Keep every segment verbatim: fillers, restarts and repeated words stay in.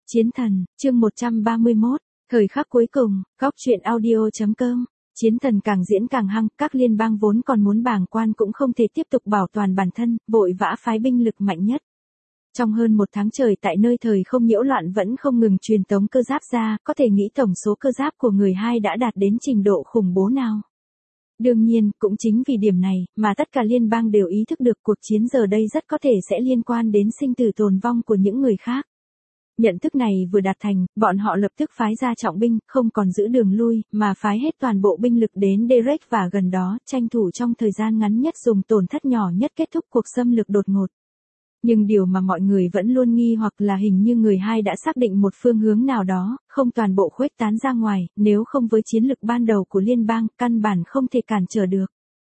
Chiến thần, chương một trăm ba mươi mốt, thời khắc cuối cùng, góc truyện audio chấm com. Chiến thần càng diễn càng hăng, các liên bang vốn còn muốn bàng quan cũng không thể tiếp tục bảo toàn bản thân, vội vã phái binh lực mạnh nhất. Trong hơn một tháng trời tại nơi thời không nhiễu loạn vẫn không ngừng truyền tống cơ giáp ra, có thể nghĩ tổng số cơ giáp của người hai đã đạt đến trình độ khủng bố nào. Đương nhiên, cũng chính vì điểm này, mà tất cả liên bang đều ý thức được cuộc chiến giờ đây rất có thể sẽ liên quan đến sinh tử tồn vong của những người khác. Nhận thức này vừa đạt thành, bọn họ lập tức phái ra trọng binh, không còn giữ đường lui, mà phái hết toàn bộ binh lực đến Derek và gần đó, tranh thủ trong thời gian ngắn nhất dùng tổn thất nhỏ nhất kết thúc cuộc xâm lược đột ngột. Nhưng điều mà mọi người vẫn luôn nghi hoặc là hình như người hai đã xác định một phương hướng nào đó, không toàn bộ khuếch tán ra ngoài, nếu không với chiến lực ban đầu của liên bang, căn bản không thể cản trở được.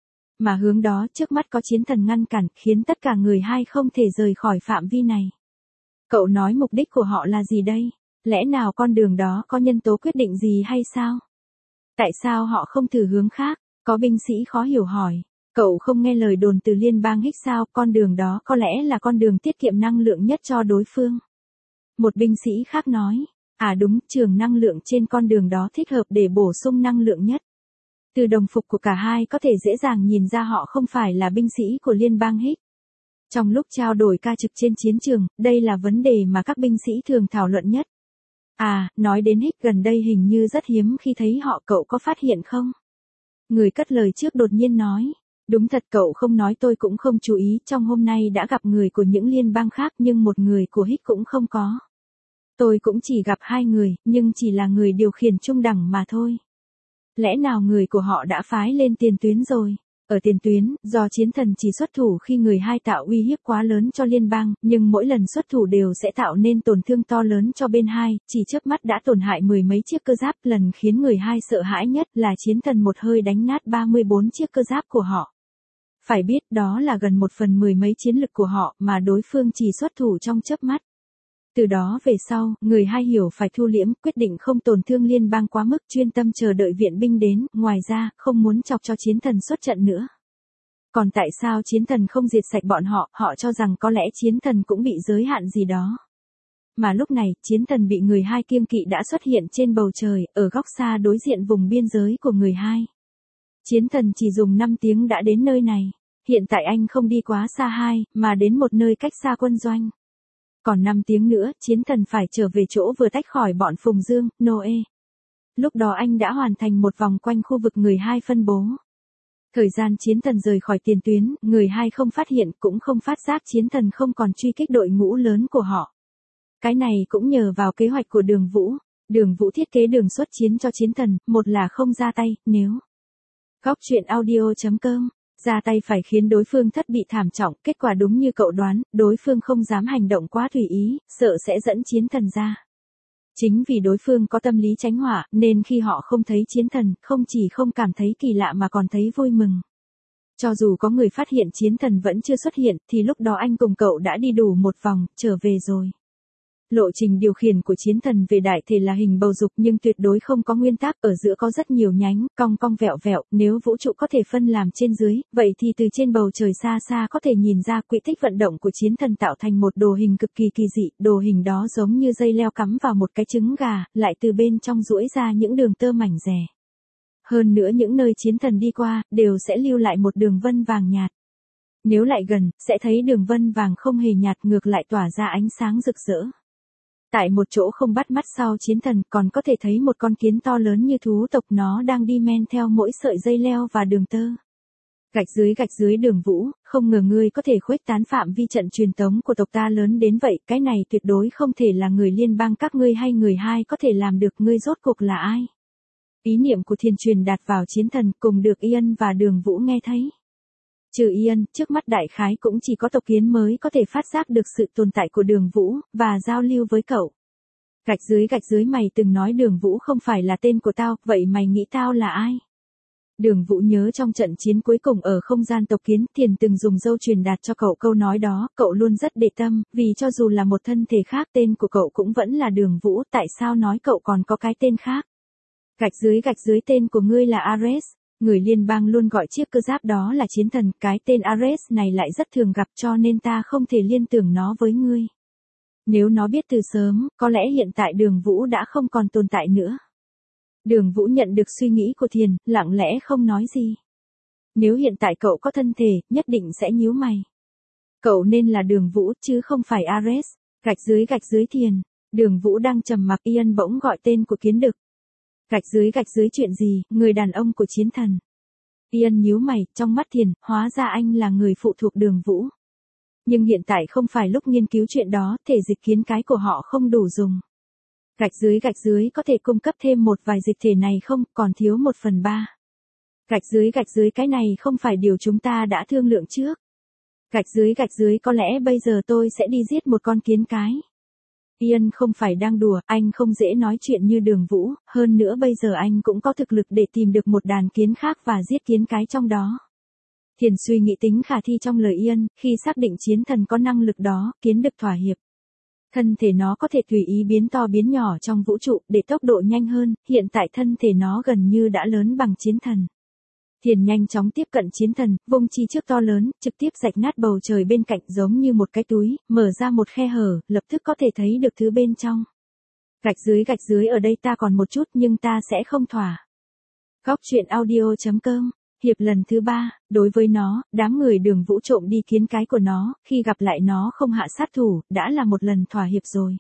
Mà hướng đó trước mắt có chiến thần ngăn cản, khiến tất cả người hai không thể rời khỏi phạm vi này. Cậu nói mục đích của họ là gì đây? Lẽ nào con đường đó có nhân tố quyết định gì hay sao? Tại sao họ không thử hướng khác? Có binh sĩ khó hiểu hỏi. Cậu không nghe lời đồn từ liên bang Higgs sao? Con đường đó có lẽ là con đường tiết kiệm năng lượng nhất cho đối phương. Một binh sĩ khác nói. À đúng, trường năng lượng trên con đường đó thích hợp để bổ sung năng lượng nhất. Từ đồng phục của cả hai có thể dễ dàng nhìn ra họ không phải là binh sĩ của liên bang Higgs. Trong lúc trao đổi ca trực trên chiến trường, đây là vấn đề mà các binh sĩ thường thảo luận nhất. À, nói đến Higgs gần đây hình như rất hiếm khi thấy họ, cậu có phát hiện không? Người cất lời trước đột nhiên nói. Đúng thật, cậu không nói tôi cũng không chú ý, trong hôm nay đã gặp người của những liên bang khác nhưng một người của Higgs cũng không có. Tôi cũng chỉ gặp hai người, nhưng chỉ là người điều khiển trung đẳng mà thôi. Lẽ nào người của họ đã phái lên tiền tuyến rồi? Ở tiền tuyến, do chiến thần chỉ xuất thủ khi người hai tạo uy hiếp quá lớn cho liên bang, nhưng mỗi lần xuất thủ đều sẽ tạo nên tổn thương to lớn cho bên hai, chỉ chớp mắt đã tổn hại mười mấy chiếc cơ giáp. Lần khiến người hai sợ hãi nhất là chiến thần một hơi đánh nát ba mươi bốn chiếc cơ giáp của họ. Phải biết đó là gần một phần mười mấy chiến lực của họ mà đối phương chỉ xuất thủ trong chớp mắt. Từ đó về sau, người hai hiểu phải thu liễm, quyết định không tổn thương liên bang quá mức, chuyên tâm chờ đợi viện binh đến, ngoài ra, không muốn chọc cho chiến thần xuất trận nữa. Còn tại sao chiến thần không diệt sạch bọn họ, họ cho rằng có lẽ chiến thần cũng bị giới hạn gì đó. Mà lúc này, chiến thần bị người hai kiêng kỵ đã xuất hiện trên bầu trời, ở góc xa đối diện vùng biên giới của người hai. Chiến thần chỉ dùng năm tiếng đã đến nơi này. Hiện tại anh không đi quá xa hai, mà đến một nơi cách xa quân doanh. Còn năm tiếng nữa, chiến thần phải trở về chỗ vừa tách khỏi bọn Phùng Dương, Noe. Lúc đó anh đã hoàn thành một vòng quanh khu vực người hai phân bố. Thời gian chiến thần rời khỏi tiền tuyến, người hai không phát hiện cũng không phát giác chiến thần không còn truy kích đội ngũ lớn của họ. Cái này cũng nhờ vào kế hoạch của Đường Vũ. Đường Vũ thiết kế đường xuất chiến cho chiến thần, một là không ra tay, nếu. Góc truyện audio chấm com. Ra tay phải khiến đối phương thất bị thảm trọng, kết quả đúng như cậu đoán, đối phương không dám hành động quá tùy ý, sợ sẽ dẫn chiến thần ra. Chính vì đối phương có tâm lý tránh họa, nên khi họ không thấy chiến thần, không chỉ không cảm thấy kỳ lạ mà còn thấy vui mừng. Cho dù có người phát hiện chiến thần vẫn chưa xuất hiện, thì lúc đó anh cùng cậu đã đi đủ một vòng, trở về rồi. Lộ trình điều khiển của chiến thần về đại thể là hình bầu dục nhưng tuyệt đối không có nguyên tắc, ở giữa có rất nhiều nhánh, cong cong vẹo vẹo, nếu vũ trụ có thể phân làm trên dưới, vậy thì từ trên bầu trời xa xa có thể nhìn ra quỹ tích vận động của chiến thần tạo thành một đồ hình cực kỳ kỳ dị, đồ hình đó giống như dây leo cắm vào một cái trứng gà, lại từ bên trong duỗi ra những đường tơ mảnh rẻ. Hơn nữa những nơi chiến thần đi qua, đều sẽ lưu lại một đường vân vàng nhạt. Nếu lại gần, sẽ thấy đường vân vàng không hề nhạt, ngược lại tỏa ra ánh sáng rực rỡ. Tại một chỗ không bắt mắt sau chiến thần còn có thể thấy một con kiến to lớn như thú tộc, nó đang đi men theo mỗi sợi dây leo và đường tơ. Gạch dưới gạch dưới Đường Vũ, không ngờ ngươi có thể khuếch tán phạm vi trận truyền tống của tộc ta lớn đến vậy, cái này tuyệt đối không thể là người liên bang các ngươi hay người hai có thể làm được, ngươi rốt cuộc là ai? Ý niệm của thiên truyền đạt vào chiến thần cùng được Ian và Đường Vũ nghe thấy. Trừ Ian, trước mắt đại khái cũng chỉ có tộc kiến mới có thể phát giác được sự tồn tại của Đường Vũ, và giao lưu với cậu. Gạch dưới gạch dưới mày từng nói Đường Vũ không phải là tên của tao, vậy mày nghĩ tao là ai? Đường Vũ nhớ trong trận chiến cuối cùng ở không gian tộc kiến, Thiền từng dùng dâu truyền đạt cho cậu câu nói đó, cậu luôn rất để tâm, vì cho dù là một thân thể khác tên của cậu cũng vẫn là Đường Vũ, tại sao nói cậu còn có cái tên khác? Gạch dưới gạch dưới tên của ngươi là Ares. Người liên bang luôn gọi chiếc cơ giáp đó là chiến thần, cái tên Ares này lại rất thường gặp cho nên ta không thể liên tưởng nó với ngươi. Nếu nó biết từ sớm, có lẽ hiện tại Đường Vũ đã không còn tồn tại nữa. Đường Vũ nhận được suy nghĩ của Thiền, lặng lẽ không nói gì. Nếu hiện tại cậu có thân thể, nhất định sẽ nhíu mày. Cậu nên là Đường Vũ, chứ không phải Ares. Gạch dưới gạch dưới Thiền. Đường Vũ đang trầm mặc, Ian bỗng gọi tên của Kiến Đực. Gạch dưới gạch dưới chuyện gì, người đàn ông của Chiến Thần. Ian nhíu mày, trong mắt Thiền, hóa ra anh là người phụ thuộc Đường Vũ. Nhưng hiện tại không phải lúc nghiên cứu chuyện đó, thể dịch kiến cái của họ không đủ dùng. Gạch dưới gạch dưới có thể cung cấp thêm một vài dịch thể này không, còn thiếu một phần ba. Gạch dưới gạch dưới cái này không phải điều chúng ta đã thương lượng trước. Gạch dưới gạch dưới có lẽ bây giờ tôi sẽ đi giết một con kiến cái. Ian không phải đang đùa, anh không dễ nói chuyện như Đường Vũ, hơn nữa bây giờ anh cũng có thực lực để tìm được một đàn kiến khác và giết kiến cái trong đó. Thiền suy nghĩ tính khả thi trong lời Ian, khi xác định Chiến Thần có năng lực đó, Kiến Đực thỏa hiệp. Thân thể nó có thể tùy ý biến to biến nhỏ trong vũ trụ để tốc độ nhanh hơn, hiện tại thân thể nó gần như đã lớn bằng Chiến Thần. Thiền nhanh chóng tiếp cận Chiến Thần, vung chi trước to lớn, trực tiếp rạch nát bầu trời bên cạnh giống như một cái túi, mở ra một khe hở, lập tức có thể thấy được thứ bên trong. Gạch dưới gạch dưới ở đây ta còn một chút nhưng ta sẽ không thỏa. Góc truyện audio chấm com. Hiệp lần thứ ba, đối với nó, đám người Đường Vũ trộm đi kiến cái của nó, khi gặp lại nó không hạ sát thủ, đã là một lần thỏa hiệp rồi.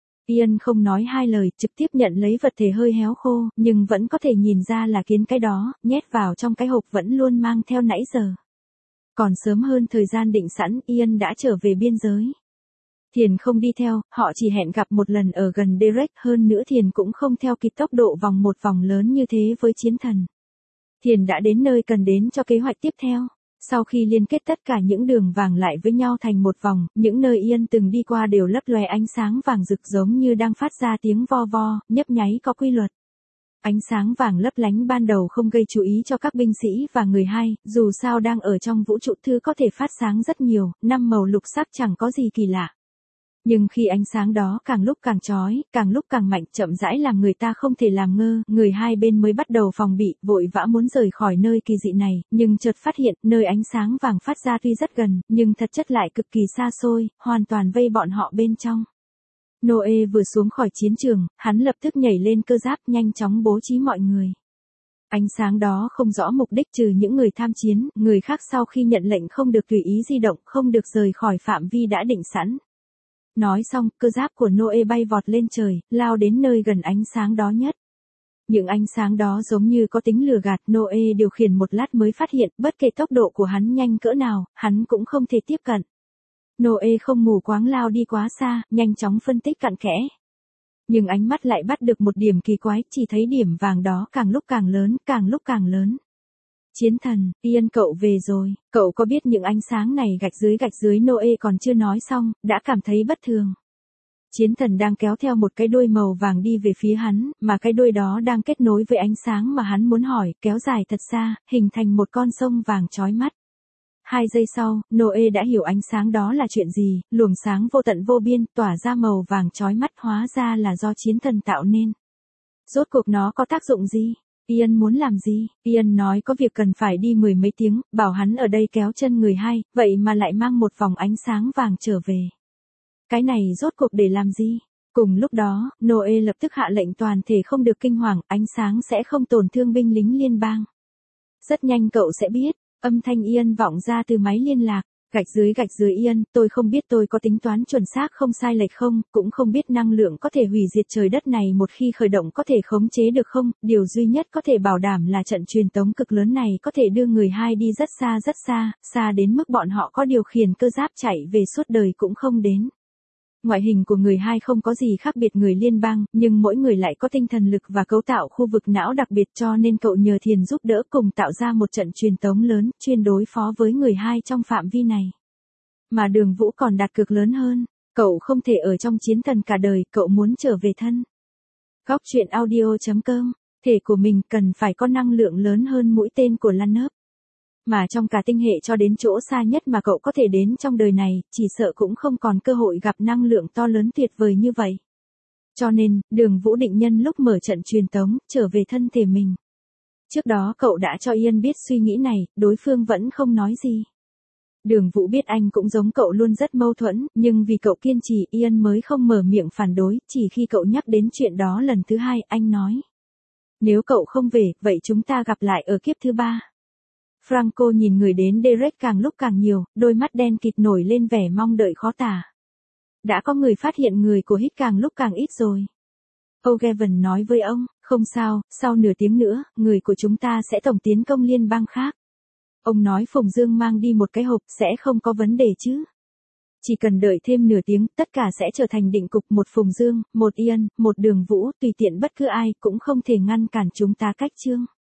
Ian không nói hai lời, trực tiếp nhận lấy vật thể hơi héo khô, nhưng vẫn có thể nhìn ra là kiến cái đó, nhét vào trong cái hộp vẫn luôn mang theo nãy giờ. Còn sớm hơn thời gian định sẵn, Ian đã trở về biên giới. Thiền không đi theo, họ chỉ hẹn gặp một lần ở gần Derek, hơn nữa Thiền cũng không theo kịp tốc độ vòng một vòng lớn như thế với Chiến Thần. Thiền đã đến nơi cần đến cho kế hoạch tiếp theo. Sau khi liên kết tất cả những đường vàng lại với nhau thành một vòng, những nơi Ian từng đi qua đều lấp lóe ánh sáng vàng rực giống như đang phát ra tiếng vo vo, nhấp nháy có quy luật. Ánh sáng vàng lấp lánh ban đầu không gây chú ý cho các binh sĩ và người hay, dù sao đang ở trong vũ trụ thứ có thể phát sáng rất nhiều, năm màu lục sắc chẳng có gì kỳ lạ. Nhưng khi ánh sáng đó càng lúc càng chói, càng lúc càng mạnh, chậm rãi làm người ta không thể làm ngơ, người hai bên mới bắt đầu phòng bị, vội vã muốn rời khỏi nơi kỳ dị này, nhưng chợt phát hiện, nơi ánh sáng vàng phát ra tuy rất gần, nhưng thật chất lại cực kỳ xa xôi, hoàn toàn vây bọn họ bên trong. Noe vừa xuống khỏi chiến trường, hắn lập tức nhảy lên cơ giáp, nhanh chóng bố trí mọi người. Ánh sáng đó không rõ mục đích trừ những người tham chiến, người khác sau khi nhận lệnh không được tùy ý di động, không được rời khỏi phạm vi đã định sẵn. Nói xong, cơ giáp của Noe bay vọt lên trời, lao đến nơi gần ánh sáng đó nhất. Những ánh sáng đó giống như có tính lừa gạt, Noe điều khiển một lát mới phát hiện, bất kể tốc độ của hắn nhanh cỡ nào, hắn cũng không thể tiếp cận. Noe không mù quáng lao đi quá xa, nhanh chóng phân tích cặn kẽ. Nhưng ánh mắt lại bắt được một điểm kỳ quái, chỉ thấy điểm vàng đó càng lúc càng lớn, càng lúc càng lớn. Chiến Thần, Ian cậu về rồi, cậu có biết những ánh sáng này gạch dưới gạch dưới Noe còn chưa nói xong, đã cảm thấy bất thường. Chiến Thần đang kéo theo một cái đuôi màu vàng đi về phía hắn, mà cái đuôi đó đang kết nối với ánh sáng mà hắn muốn hỏi, kéo dài thật xa, hình thành một con sông vàng chói mắt. Hai giây sau, Noe đã hiểu ánh sáng đó là chuyện gì, luồng sáng vô tận vô biên, tỏa ra màu vàng chói mắt hóa ra là do Chiến Thần tạo nên. Rốt cuộc nó có tác dụng gì? Ian muốn làm gì? Ian nói có việc cần phải đi mười mấy tiếng, bảo hắn ở đây kéo chân người hai, vậy mà lại mang một vòng ánh sáng vàng trở về. Cái này rốt cuộc để làm gì? Cùng lúc đó, Noe lập tức hạ lệnh toàn thể không được kinh hoàng, ánh sáng sẽ không tổn thương binh lính liên bang. Rất nhanh cậu sẽ biết, âm thanh Ian vọng ra từ máy liên lạc. Gạch dưới gạch dưới Ian, tôi không biết tôi có tính toán chuẩn xác không sai lệch không, cũng không biết năng lượng có thể hủy diệt trời đất này một khi khởi động có thể khống chế được không, điều duy nhất có thể bảo đảm là trận truyền tống cực lớn này có thể đưa người hai đi rất xa rất xa, xa đến mức bọn họ có điều khiển cơ giáp chạy về suốt đời cũng không đến. Ngoại hình của người hai không có gì khác biệt người liên bang, nhưng mỗi người lại có tinh thần lực và cấu tạo khu vực não đặc biệt cho nên cậu nhờ Thiền giúp đỡ cùng tạo ra một trận truyền tống lớn, chuyên đối phó với người hai trong phạm vi này. Mà Đường Vũ còn đặt cược lớn hơn, cậu không thể ở trong Chiến Thần cả đời, cậu muốn trở về thân. Góc truyện audio chấm com, thể của mình cần phải có năng lượng lớn hơn mũi tên của Lanov. Mà trong cả tinh hệ cho đến chỗ xa nhất mà cậu có thể đến trong đời này, chỉ sợ cũng không còn cơ hội gặp năng lượng to lớn tuyệt vời như vậy. Cho nên, Đường Vũ định nhân lúc mở trận truyền tống, trở về thân thể mình. Trước đó cậu đã cho Ian biết suy nghĩ này, đối phương vẫn không nói gì. Đường Vũ biết anh cũng giống cậu luôn rất mâu thuẫn, nhưng vì cậu kiên trì Ian mới không mở miệng phản đối, chỉ khi cậu nhắc đến chuyện đó lần thứ hai, anh nói. Nếu cậu không về, vậy chúng ta gặp lại ở kiếp thứ ba. Franco nhìn người đến Derek càng lúc càng nhiều, đôi mắt đen kịt nổi lên vẻ mong đợi khó tả. Đã có người phát hiện người của Hit càng lúc càng ít rồi. O'Gavin nói với ông, không sao, sau nửa tiếng nữa, người của chúng ta sẽ tổng tiến công liên bang khác. Ông nói Phùng Dương mang đi một cái hộp sẽ không có vấn đề chứ. Chỉ cần đợi thêm nửa tiếng, tất cả sẽ trở thành định cục, một Phùng Dương, một Ian, một Đường Vũ, tùy tiện bất cứ ai cũng không thể ngăn cản chúng ta cách chương.